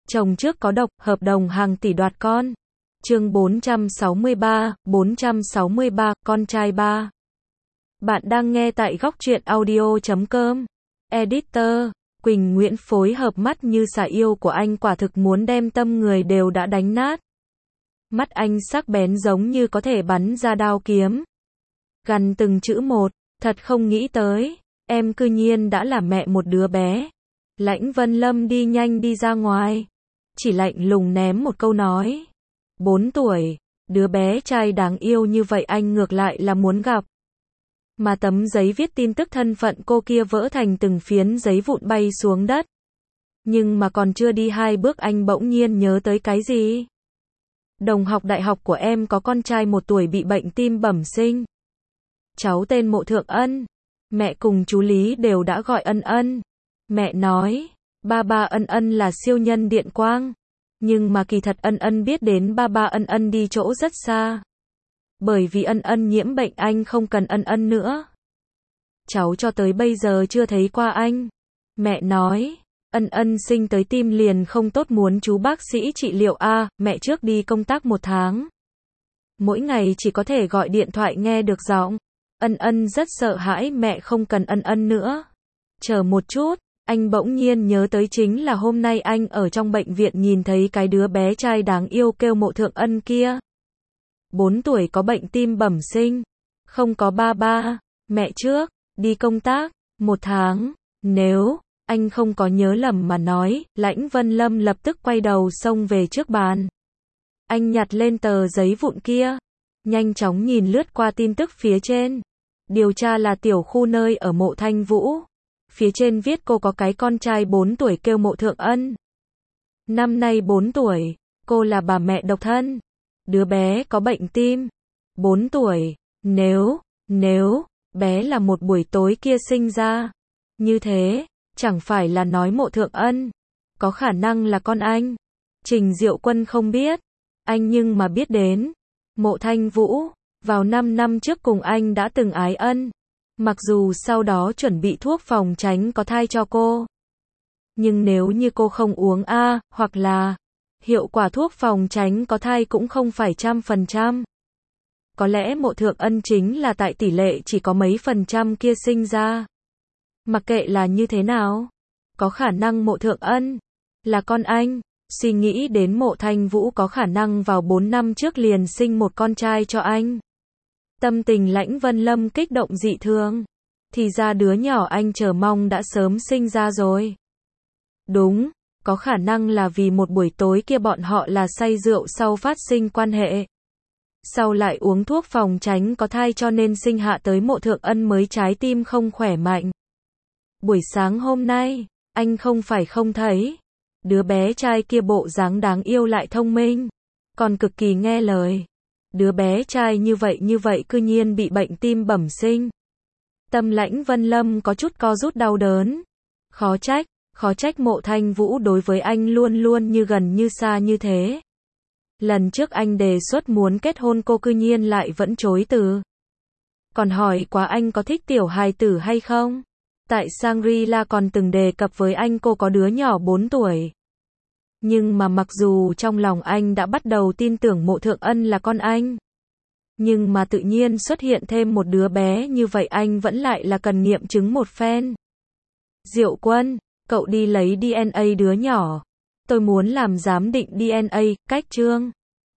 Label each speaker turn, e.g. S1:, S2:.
S1: Chồng trước có độc, hợp đồng hàng tỷ đoạt con. Chương 463, con trai ba. Bạn đang nghe tại góc truyện audio.com. Editor, Quỳnh Nguyễn phối hợp mắt như xà yêu của anh quả thực muốn đem tâm người đều đã đánh nát. Mắt anh sắc bén giống như có thể bắn ra đao kiếm. Gằn từng chữ một, thật không nghĩ tới, em cư nhiên đã là mẹ một đứa bé. Lãnh Vân Lâm đi nhanh đi ra ngoài. Chỉ lạnh lùng ném một câu nói. 4 tuổi, đứa bé trai đáng yêu như vậy anh ngược lại là muốn gặp. Mà tấm giấy viết tin tức thân phận cô kia vỡ thành từng phiến giấy vụn bay xuống đất. Nhưng mà còn chưa đi 2 bước anh bỗng nhiên nhớ tới cái gì. Đồng học đại học của em có con trai 1 tuổi bị bệnh tim bẩm sinh. Cháu tên Mộ Thượng Ân. Mẹ cùng chú Lý đều đã gọi Ân Ân. Mẹ nói, ba Ân Ân là siêu nhân điện quang. Nhưng mà kỳ thật Ân Ân biết đến ba Ân Ân đi chỗ rất xa. Bởi vì Ân Ân nhiễm bệnh anh không cần Ân Ân nữa. Cháu cho tới bây giờ chưa thấy qua anh. Mẹ nói, Ân Ân sinh tới tim liền không tốt muốn chú bác sĩ trị liệu a. Mẹ trước đi công tác 1 tháng. Mỗi ngày chỉ có thể gọi điện thoại nghe được giọng. Ân Ân rất sợ hãi mẹ không cần Ân Ân nữa. Chờ một chút, anh bỗng nhiên nhớ tới chính là hôm nay anh ở trong bệnh viện nhìn thấy cái đứa bé trai đáng yêu kêu Mộ Thượng Ân kia. 4 tuổi có bệnh tim bẩm sinh. Không có ba, mẹ trước, đi công tác, 1 tháng. Nếu, anh không có nhớ lầm mà nói, Lãnh Vân Lâm lập tức quay đầu xông về trước bàn. Anh nhặt lên tờ giấy vụn kia. Nhanh chóng nhìn lướt qua tin tức phía trên. Điều tra là tiểu khu nơi ở Mộ Thanh Vũ. Phía trên viết cô có cái con trai 4 tuổi kêu Mộ Thượng Ân. Năm nay 4 tuổi, cô là bà mẹ độc thân. Đứa bé có bệnh tim. 4 tuổi, nếu, bé là một buổi tối kia sinh ra. Như thế, chẳng phải là nói Mộ Thượng Ân có khả năng là con anh. Trình Diệu Quân không biết, anh nhưng mà biết đến. Mộ Thanh Vũ, vào 5 năm trước cùng anh đã từng ái ân. Mặc dù sau đó chuẩn bị thuốc phòng tránh có thai cho cô. Nhưng nếu như cô không uống hoặc là hiệu quả thuốc phòng tránh có thai cũng không phải 100%. Có lẽ Mộ Thượng Ân chính là tại tỷ lệ chỉ có mấy % kia sinh ra. Mặc kệ là như thế nào, có khả năng Mộ Thượng Ân là con anh. Suy nghĩ đến Mộ Thanh Vũ có khả năng vào 4 năm trước liền sinh một con trai cho anh. Tâm tình Lãnh Vân Lâm kích động dị thường. Thì ra đứa nhỏ anh chờ mong đã sớm sinh ra rồi. Đúng, có khả năng là vì một buổi tối kia bọn họ là say rượu sau phát sinh quan hệ. Sau lại uống thuốc phòng tránh có thai cho nên sinh hạ tới Mộ Thượng Ân mới trái tim không khỏe mạnh. Buổi sáng hôm nay, anh không phải không thấy. Đứa bé trai kia bộ dáng đáng yêu lại thông minh. Còn cực kỳ nghe lời. Đứa bé trai như vậy cư nhiên bị bệnh tim bẩm sinh. Tâm Lãnh Vân Lâm có chút co rút đau đớn. Khó trách Mộ Thanh Vũ đối với anh luôn luôn như gần như xa như thế. Lần trước anh đề xuất muốn kết hôn cô cư nhiên lại vẫn chối từ. Còn hỏi quá anh có thích tiểu hài tử hay không? Tại Shangri-La còn từng đề cập với anh cô có đứa nhỏ 4 tuổi. Nhưng mà mặc dù trong lòng anh đã bắt đầu tin tưởng Mộ Thượng Ân là con anh. Nhưng mà tự nhiên xuất hiện thêm một đứa bé như vậy anh vẫn lại là cần nghiệm chứng một phen. Diệu Quân, cậu đi lấy DNA đứa nhỏ. Tôi muốn làm giám định DNA, cách chương.